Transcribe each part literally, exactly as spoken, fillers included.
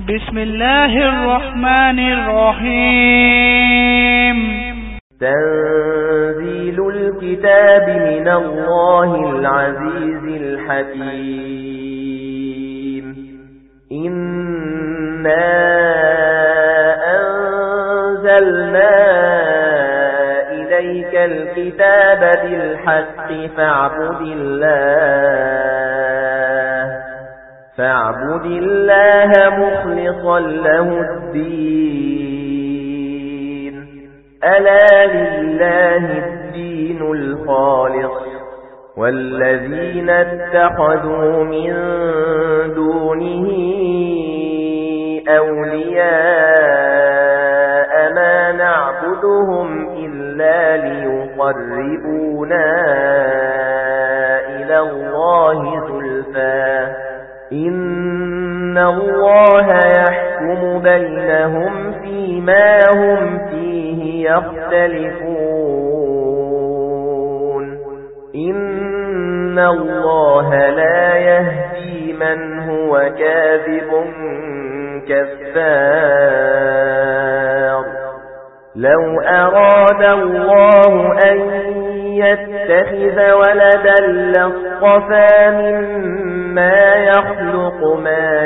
بسم الله الرحمن الرحيم. تنزيل الكتاب من الله العزيز الحكيم. إنا أنزلنا إليك الكتاب بالحق فاعبد الله فاعبد الله مخلصا له الدين. ألا لله الدين الخالص والذين اتخذوا من دونه أولياء ما نعبدهم إلا ليقربونا إلى الله زلفى إن الله يحكم بينهم فيما هم فيه يختلفون. إن الله لا يهدي من هو كاذب كفار. لو أراد الله أن يتخذ ولدا لاصطفى مما يخلق ما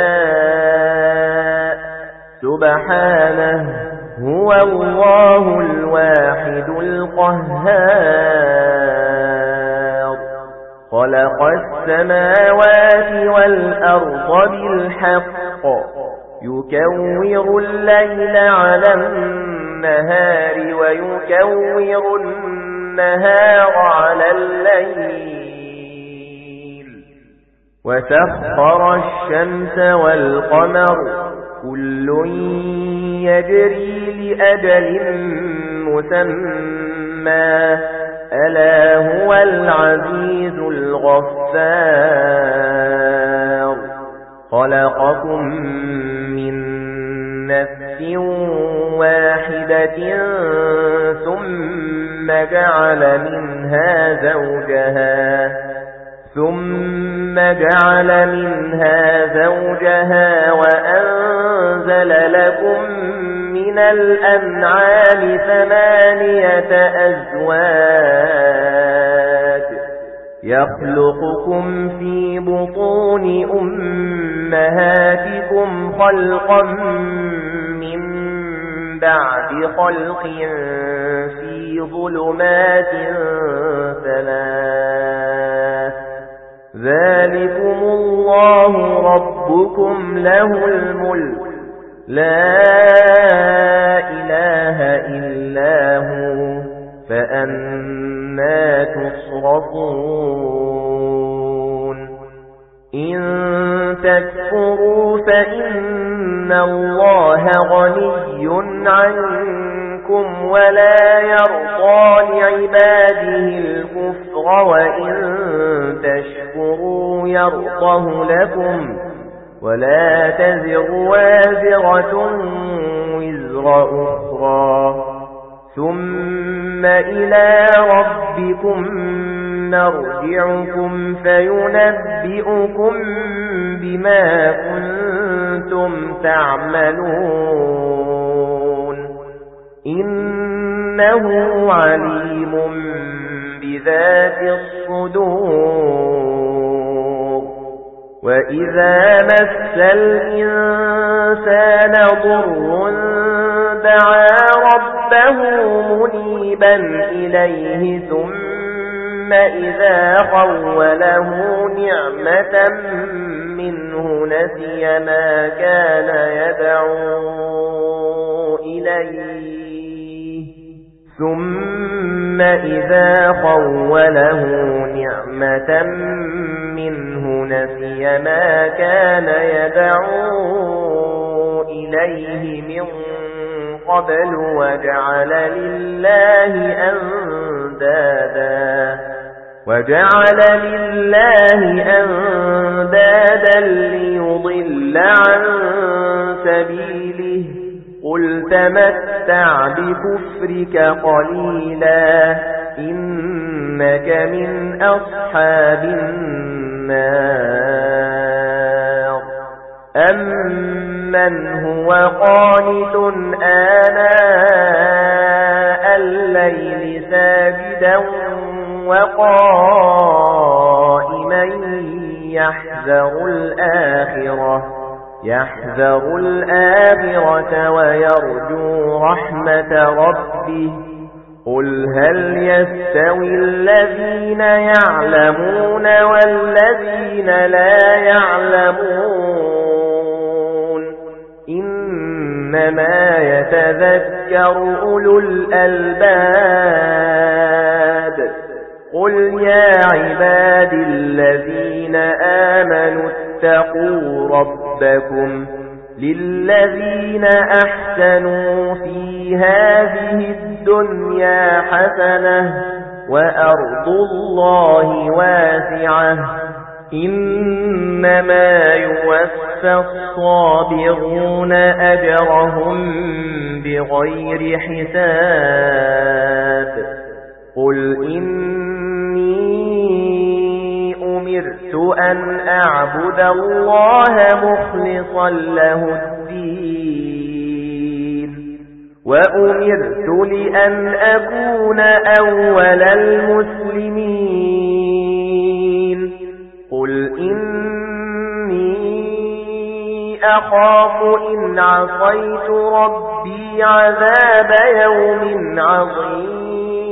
يشاء سبحانه هو الله الواحد القهار. خلق السماوات والأرض بالحق يكور الليل على النهار ويكور النهار على الليل وسخر الشمس والقمر كل يجري لأجل مسمى ألا هو العزيز الغفار. خلقكم من نفس واحدة ثم جعل منها زوجها ثم جعل منها زوجها وأنزل لكم من الأنعام ثمانية أزواج يخلقكم في بطون أمهاتكم خلقا من بعد خلق في ظلمات ثلاث ذلكم الله ربكم له الملك لا إله إلا هو فأنى تصرفون. إن تكفروا فإن الله غني عنكم ولا يرضى لعباده الكفر وإن تشكروا يرضه لكم ولا تزر وازرة وزر أخرى ثم إلى ربكم نرجعكم فينبئكم بما كنتم تعملون. إنه عليم بذات الصدور. وإذا مس الإنسان ضر دعا ربه منيبا إليه ثم إذا خوله نعمة منه نسي ما كان يدعو إليه ثم إذا خوله نعمة منه نسي ما كان يدعو إليه من قبل وجعل لله أندادا وجعل لله أندادا ليضل عن سبيله قل تمتع بكفرك قليلا إنك من أصحاب النار. أم مَّنْ هُوَ قَانِتٌ آنَاءَ اللَّيْلِ سَاجِدًا وَقَائِمًا يَحْذَرُ الْآخِرَةَ يَحْذَرُ الْآخِرَةَ وَيَرْجُو رَحْمَةَ رَبِّهِ قُلْ هَلْ يَسْتَوِي الَّذِينَ يَعْلَمُونَ وَالَّذِينَ لَا يَعْلَمُونَ إِنَّمَا يَتَذَكَّرُ أُولُو الْأَلْبَابِ قُلْ يَا عِبَادِ الَّذِينَ آمَنُوا اتَّقُوا رَبَّكُمْ لِلَّذِينَ أَحْسَنُوا فِي هَذِهِ الدُّنْيَا حَسَنَةٌ وَأَرْضُ اللَّهِ وَاسِعَةٌ إِنَّمَا يُوَفَّى الصَّابِرُونَ أَجْرَهُم بِغَيْرِ حِسَابٍ قُلْ إِنِّي أُمِرْتُ أَنْ أَعْبُدَ اللَّهَ مُخْلِصًا لَهُ الدِّينَ وَأُمِرْتُ لِأَنْ أَكُونَ أَوَّلَ الْمُسْلِمِينَ قُلْ إِنِّي أَخَافُ إِنْ عَصَيْتُ رَبِّي عَذَابَ يَوْمٍ عَظِيمٍ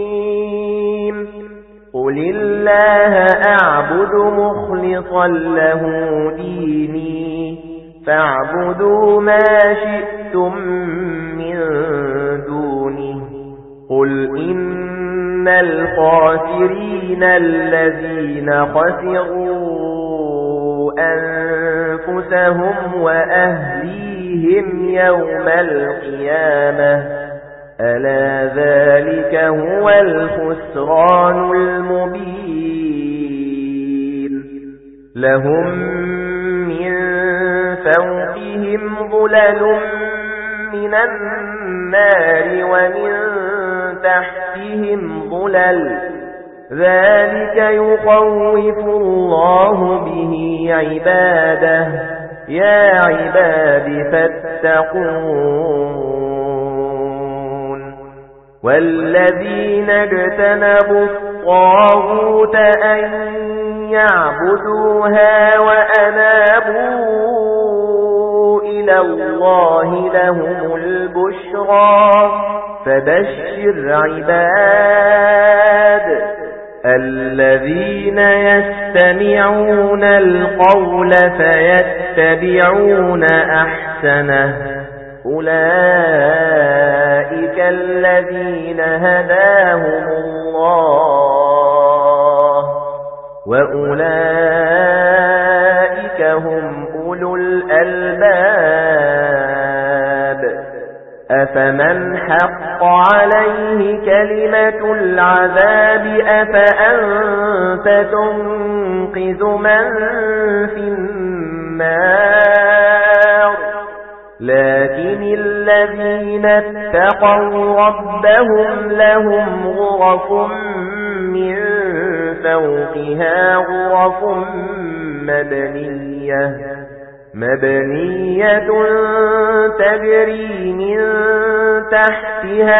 قُلِ اللَّهَ أَعْبُدُ مُخْلِصًا لَهُ دِينِي فَاعْبُدُوا مَا شِئْتُم مِّن دُونِهِ قُلْ إِنَّ الْخَاسِرِينَ الَّذِينَ خَسِرُوا أَنفُسَهُمْ وَأَهْلِيهِمْ يَوْمَ الْقِيَامَةِ أَلَا ذَلِكَ هُوَ الْخُسْرَانُ الْمُبِينُ لَهُم مِّن فَوْقِهِمْ ظُلَلٌ مِّنَ النَّارِ وَمِن تَحْتِهِمْ ظُلَلٌ ذَلِكَ يُخَوِّفُ اللَّهُ بِهِ عِبَادَهُ يَا عِبَادِ فَاتَّقُونِ وَالَّذِينَ اجْتَنَبُوا الطَّاغُوتَ أَن يَعْبُدُوهَا وَأَنَابُوا إِلَى اللَّهِ لَهُمُ الْبُشْرَى فَبَشِّرْ عِبَادِ الَّذِينَ يَسْتَمِعُونَ الْقَوْلَ فَيَتَّبِعُونَ أَحْسَنَهُ أُولَئِكَ الَّذِينَ هَدَاهُمُ اللَّهُ وَأُولَئِكَ هُمْ أُولُو الْأَلْبَابِ أَفَمَنْ حَقَّ عَلَيْهِ كَلِمَةُ الْعَذَابِ أَفَأَنْتَ تُنقِذُ مَنْ فِي النَّارِ لَكِنِ الَّذِينَ اتَّقَوْا رَبَّهُمْ لَهُمْ غُرَفٌ مِّن فَوْقِهَا غُرَفٌ مَّبْنِيَّةٌ مَبْنِيَّةٌ تَجْرِي مِن تَحْتِهَا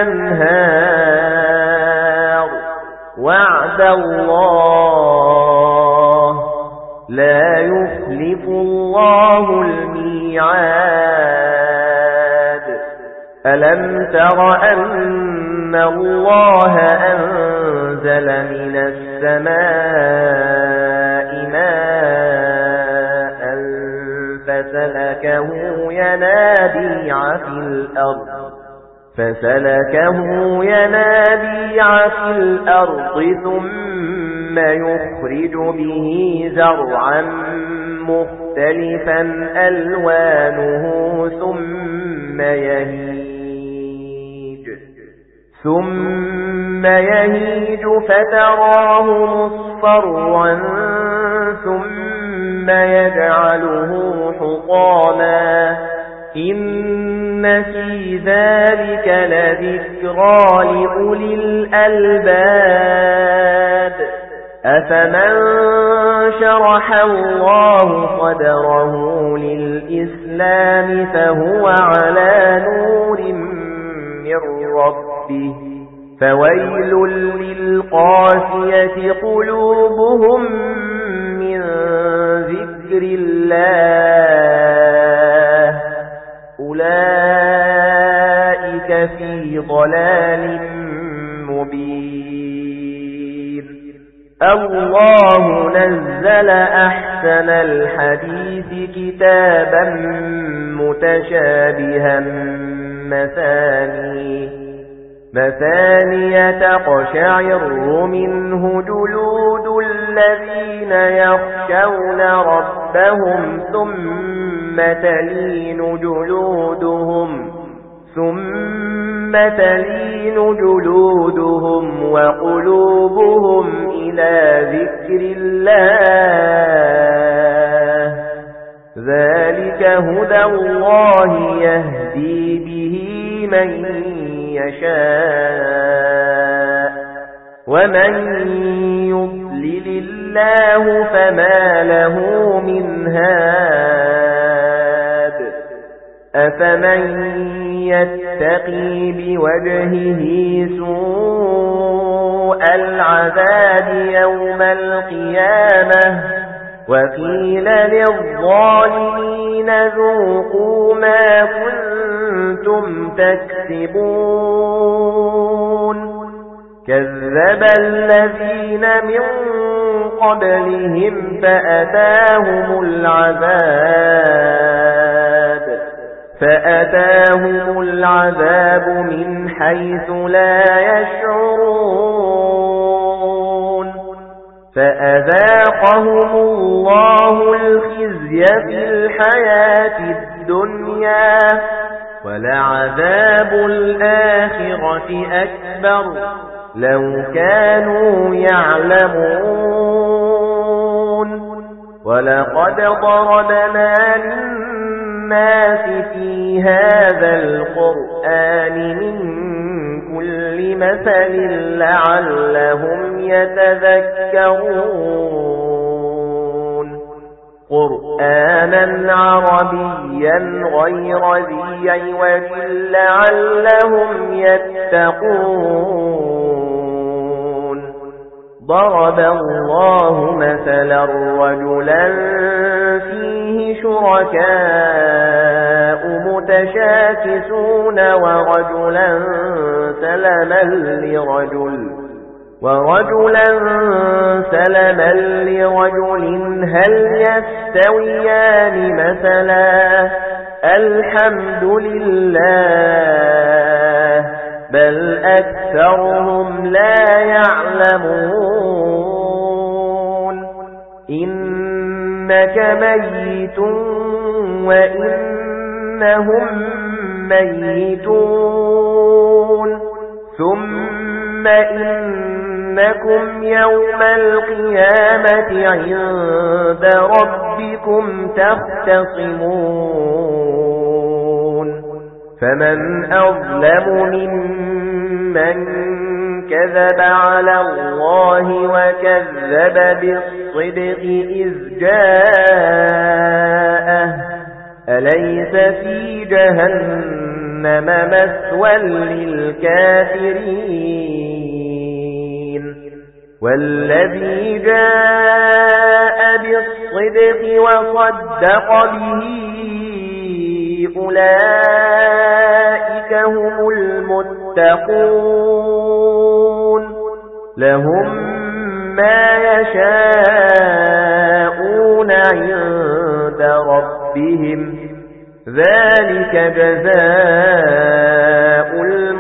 الْأَنْهَارُ وَعْدَ اللَّهِ لَا يُخْلِفُ اللَّهُ الْمِيعَادَ أَلَمْ تَرَ أَنَّ اللَّهَ أَنزَلَ مِنَ السَّمَاءِ مَاءً فَسَلَكَهُ يَنَابِيعَ فِي الْأَرْضِ فَسَلَكَهُ يَنَابِيعَ فِي الْأَرْضِ ثُمَّ يُخْرِجُ بِهِ زَرْعًا مُخْتَلِفًا أَلْوَانُهُ ثُمَّ يَهِيجُ ثُمَّ يَهِيجُ فَتَرَاهُ مُصْفَرًّا ثُمَّ يَجْعَلُهُ حُطَامًا إِنَّ فِي ذَلِكَ لَذِكْرَى لِأُولِي الْأَلْبَابِ أفمن شرح الله صدره للإسلام فهو على نور من ربه فويل للقاسية قلوبهم من ذكر الله أولئك في ضلال مبين الله نزل أحسن الحديث كتابا متشابها مثاني مثاني تقشعر منه جلود الذين يخشون ربهم ثم تلين جلودهم ثم تلين جلودهم وقلوبهم إلى ذكر الله ذلك هدى الله يهدي به من يشاء ومن يضلل الله فما له من هاد أفمن يتقي بوجهه سوء العذاب يوم القيامة وقيل للظالمين ذوقوا ما كنتم تكسبون كذب الذين من قبلهم فأتاهم العذاب فأتاهم العذاب من حيث لا يشعرون فأذاقهم الله الخزي في الحياة الدنيا ولعذاب الآخرة أكبر لو كانوا يعلمون ولقد ضربنا للناس في هذا القرآن من كل مثل لعلهم يتذكرون قرآنا عربيا غير ذي عوج لعلهم يتقون ضرب الله مثلا رجلا فيه شركاء متشاكسون ورجلا سلما لرجل ورجلا سلما لرجل هل يستويان مثلا الحمد لله بل أكثرهم لا يعلمون إنك ميت وإنهم ميتون ثم إنكم يوم القيامة عند ربكم تختصمون فمن أظلم ممن كذب على الله وكذب بالصدق إذ جاءه أليس في جهنم مثوى للكافرين والذي جاء بالصدق وصدق به أولئك هم المتقون لهم ما يشاءون عند ربهم ذلك جزاء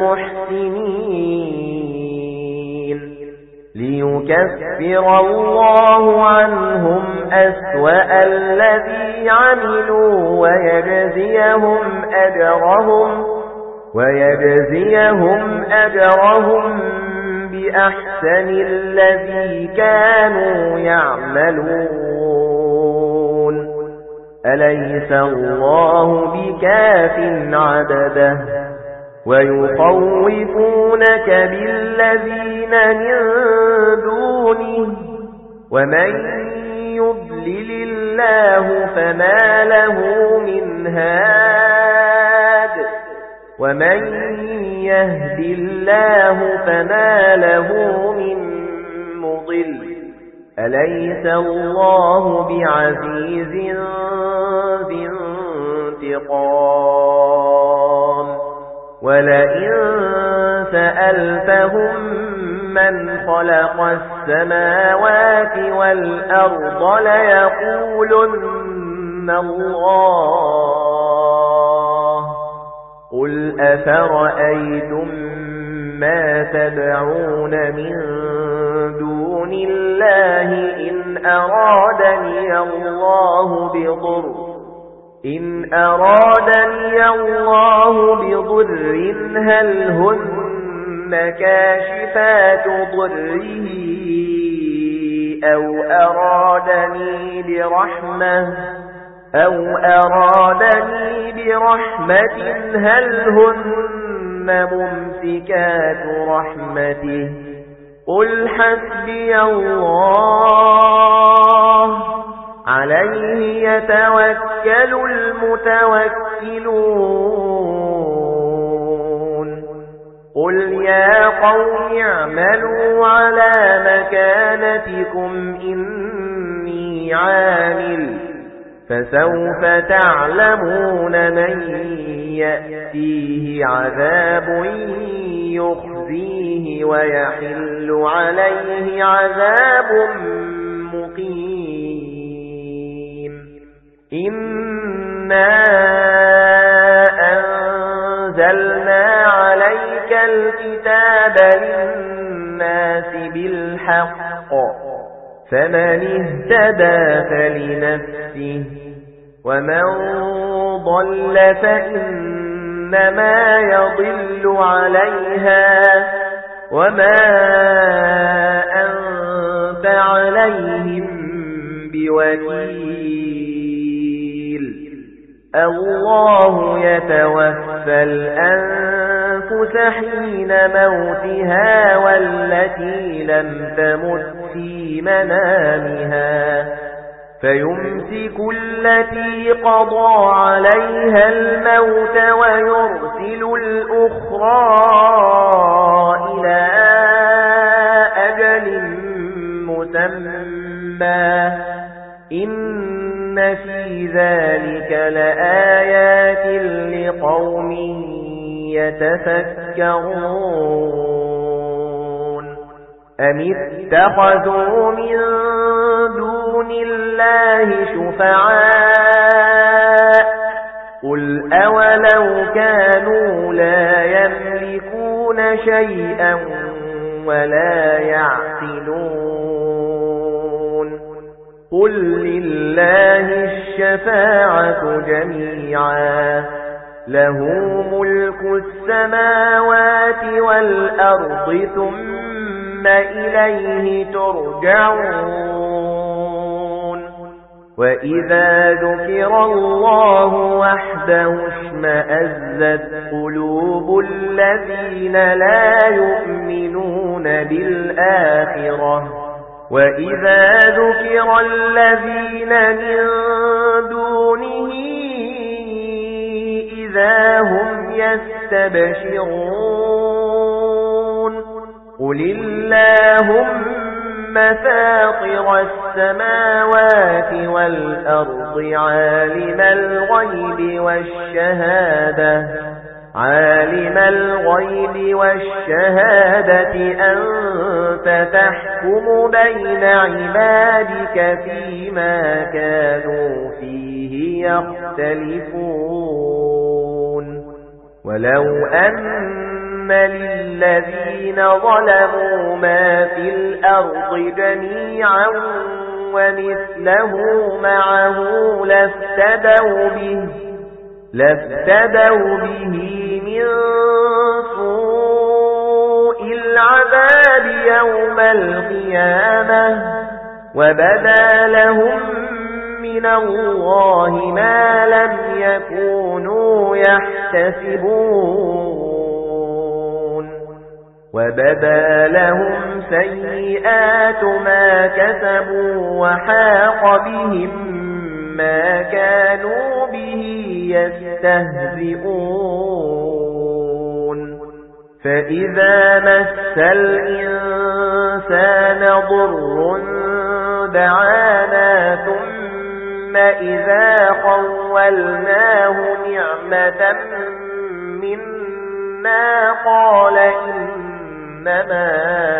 المحسنين ليكفر الله عنهم أسوأ الذي عملوا ويجزيهم أجرهم ويجزيهم أجرهم بأحسن الذي كانوا يعملون أليس الله بكاف عبده ويخوفونك بالذين من دونه ومن يضلل الله فما له من هاد ومن يهد الله فما له من مضل أليس الله بعزيز ذي انتقام ولئن سألتهم من خلق السماوات والأرض ليقولن الله قل أفرأيتم ما تدعون من دون الله إن أرادني الله بضر إن أرادني الله بضر هل هن كاشفات ضره أو أرادني برحمة أو أرادني برحمة هل هن ممسكات رحمته قل حسبي الله عليه يتوكل المتوكلون قل يا قوم اعملوا على مكانتكم إني عامل فسوف تعلمون من يأتيه عذاب يخزيه ويحل عليه عذاب مقيم إنا أنزلنا عليك الكتاب للناس بالحق فمن اهتدى فلنفسه ومن ضل فإنما يضل عليها وما أنت عليهم بوكيل الله يتوفى الأنفس حين موتها والتي لم تمت في منامها فيمسك التي قضى عليها الموت ويرسل الأخرى إلى أجل مسمى إن في ذلك لآيات لقوم يتفكرون أم اتخذوا من دون الله شفعاء قل أولو كانوا لا يملكون شيئا ولا يعقلون قل لله الشفاعة جميعا له ملك السماوات والأرض ثم إليه ترجعون وإذا ذكر الله وحده اشمأزت قلوب الذين لا يؤمنون بالآخرة وإذا ذكر الذين من دونه إذا هم يستبشرون قل اللهم فاطر السماوات والأرض عالم الغيب والشهادة عالم الغيب والشهادة أنت تحكم بين عبادك فيما كانوا فيه يختلفون ولو أن للذين ظلموا ما في الأرض جميعا ومثله معه لافتدوا به لافتدوا به من سوء العذاب يوم القيامة وبدا لهم من الله ما لم يكونوا يحتسبون وبدا لهم سيئات ما كسبوا وحاق بهم ما كانوا به يستهزئون فإذا مس الإنسان ضر دعانا ثم إذا خولناه نعمة منا قال إنما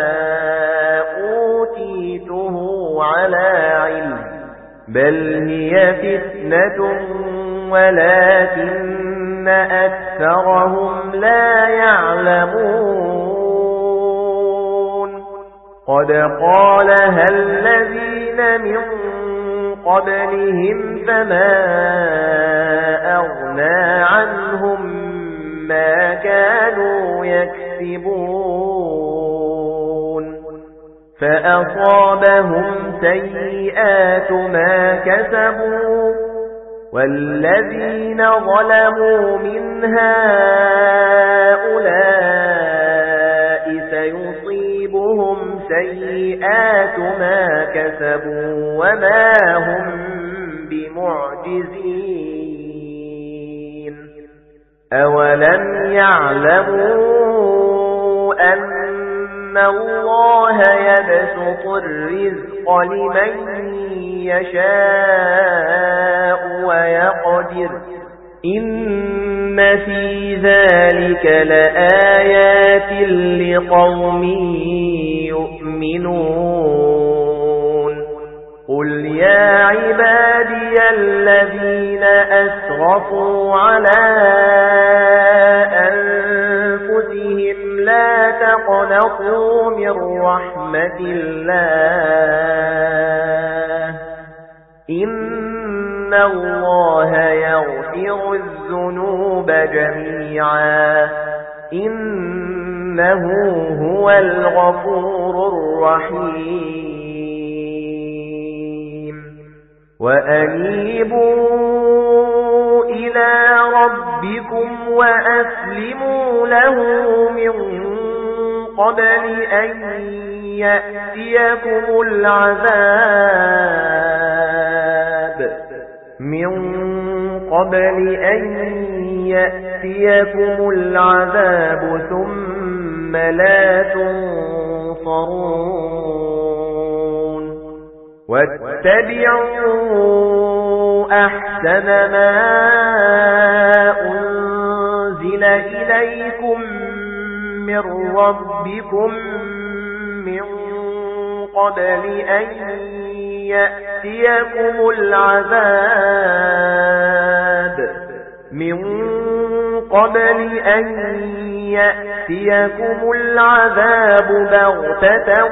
أوتيته على علم بل هي فتنة ولكن أكثرهم لا يعلمون قد قالها الذين من قبلهم فما أغنى عنهم ما كانوا يكسبون فأصابهم سيئات ما كسبوا والذين ظلموا من هؤلاء سيصيبهم سيئات ما كسبوا وما هم بمعجزين أولم يعلموا أن الله يبسط الرزق لمن يشاء ويقدر إن في ذلك لآيات لقوم يؤمنون قل يا عبادي الذين أسرفوا على أنفسهم لا تقنطوا من رحمة الله إن الله يغفر الذنوب جميعا إنه هو الغفور الرحيم وأنيبوا إلى ربكم وأسلموا له من قبل أن يأتيكم العذاب من قبل أن يأتيكم العذاب ثم لا تنصرون واتبعوا أحسن ما أنزل إليكم من ربكم من قبل أن يأتيكم العذاب من قبل أن يأتيكم العذاب بغتة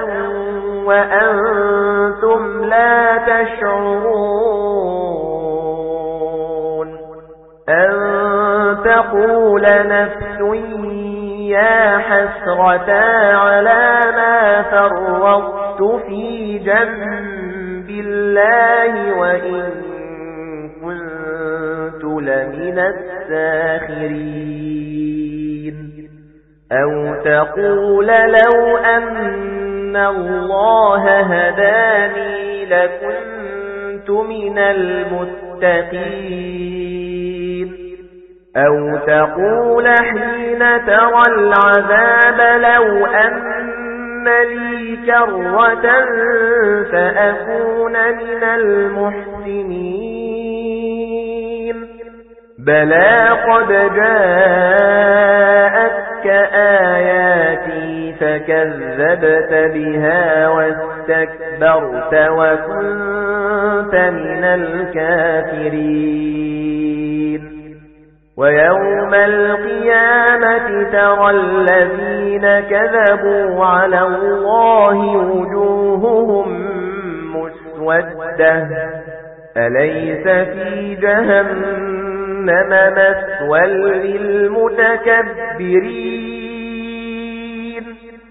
وأنتم لا تشعرون أن تقول نفس يا حسرة على ما فرطت في جنب الله وإن كنت لمن الساخرين أو تقول لو أن الله هداني لكنت من المتقين أو تقول حين ترى العذاب لو أن لي كرة فأكون من المحسنين بلى قد جاءتك آياتي فكذبت بها واستكبرت وكنت من الكافرين ويوم القيامة ترى الذين كذبوا على الله وجوههم مسودة أليس في جهنم مثوى للمتكبرين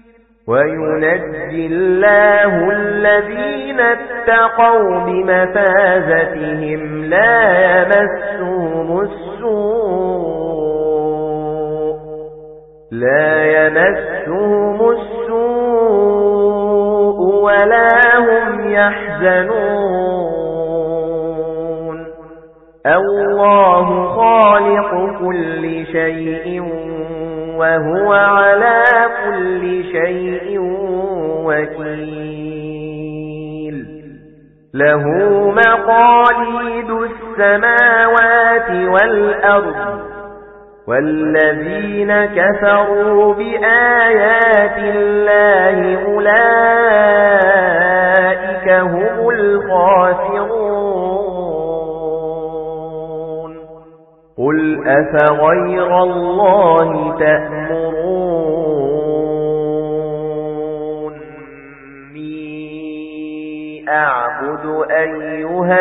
وينجي الله الذين اتقوا بمفازتهم لا يمسهم السوء لا يمسهم يمسهم السوء ولا هم يحزنون الله خالق كل شيء وهو على كل شيء وكيل له مقاليد السماوات والأرض والذين كفروا بآيات الله أولئك هم الخاسرون قل أفغير الله تأمروني أعبد أيها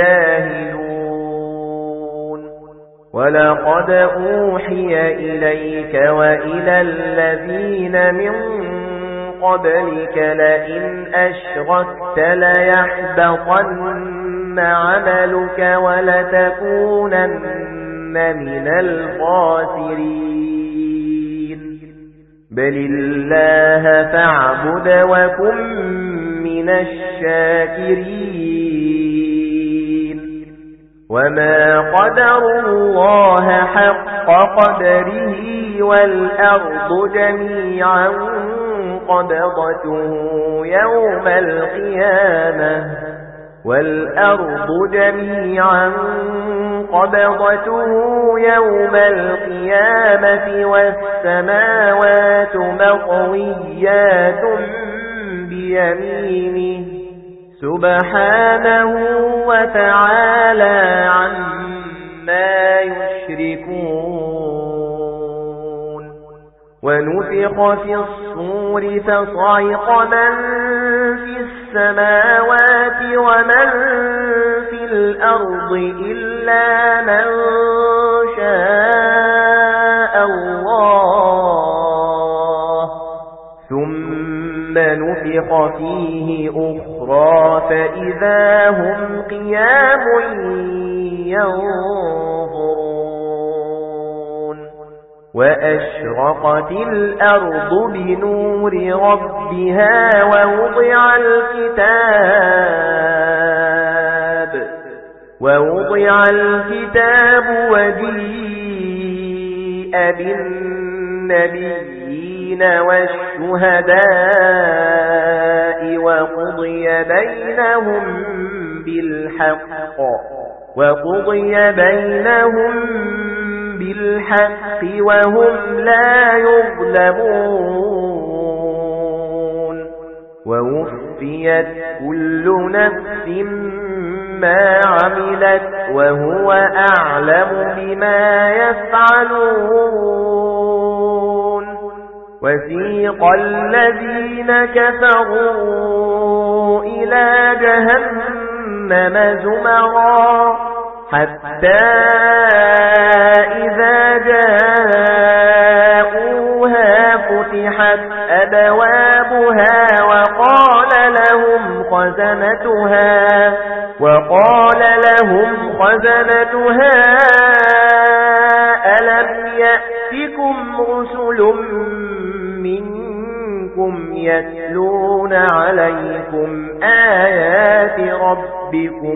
الجاهلون ولقد أوحي إليك وإلى الذين من قبلك لئن أشركت ليحبطن عملك ولتكونن من الخاسرين بل الله فاعبد وكن من الشاكرين وما قدروا الله حق قدره والأرض جميعا قبضته يوم القيامة والأرض جميعا قبضته يوم القيامة والسماوات مطويات بيمينه سبحانه وتعالى عما يشركون ونفخ في الصور فصعق من في السماوات ومن في الأرض إلا من شاء الله ثم نفخ فيه أخرى فإذا هم قيام ينظرون وأشرقت الأرض بنور ربها ووضع الكتاب ووضع الكتاب وجيء بالنبيين والشهداء وقضي بينهم بالحق وقضي بينهم بالحق وهم لا يظلمون ووفيت كل نفس ما عملت وهو أعلم بما يفعلون وسيق الذين كفروا إلى جهنم زمرا حتى إذا جاءوها فتحت أبوابها وقال لهم خزنتها وقال لهم خزنتها ألم يأتكم رسل منكم يتلون عليكم آيات ربكم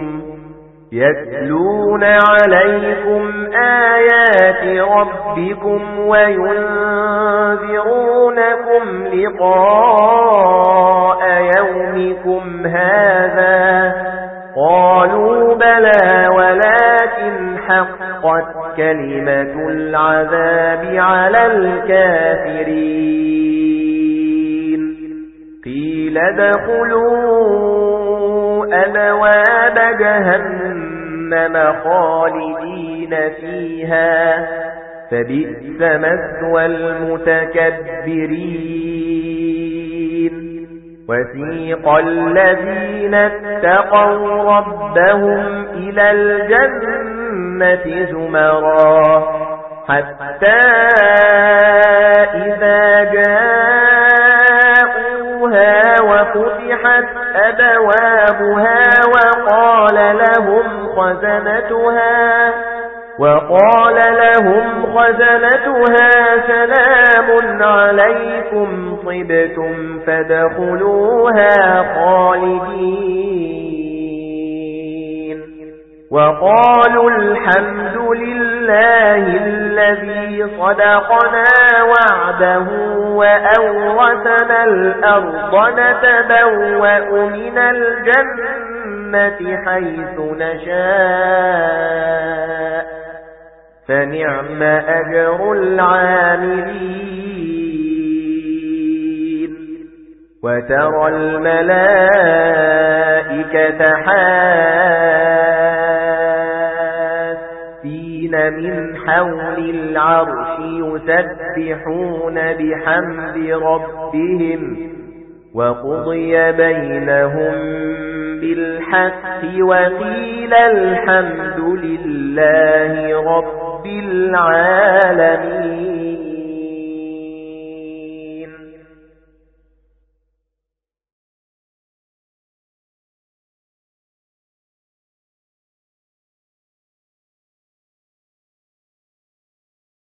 يتلون عليكم آيات ربكم وينذرونكم لقاء يومكم هذا قالوا بلى ولكن حقت كلمة العذاب على الكافرين قيل ادخلوا أبواب جهنم خالدين فيها فبئس مثوى المتكبرين وسيق الذين اتقوا ربهم إلى الجنة زمرا حتى إذا جاءوها وفتحت أبوابها وقال لهم خزنتها وقال لهم خزنتها سلام عليكم طبتم فادخلوها خالدين وقالوا الحمد لله الذي صدقنا وعده وأورثنا الأرض نتبوأ من الجنة حيث نشاء فنعم أجر العاملين وترى الملائكة حافين من حول العرش يسبحون بحمد ربهم وقضي بينهم بالحق وقيل الحمد لله رب العالمين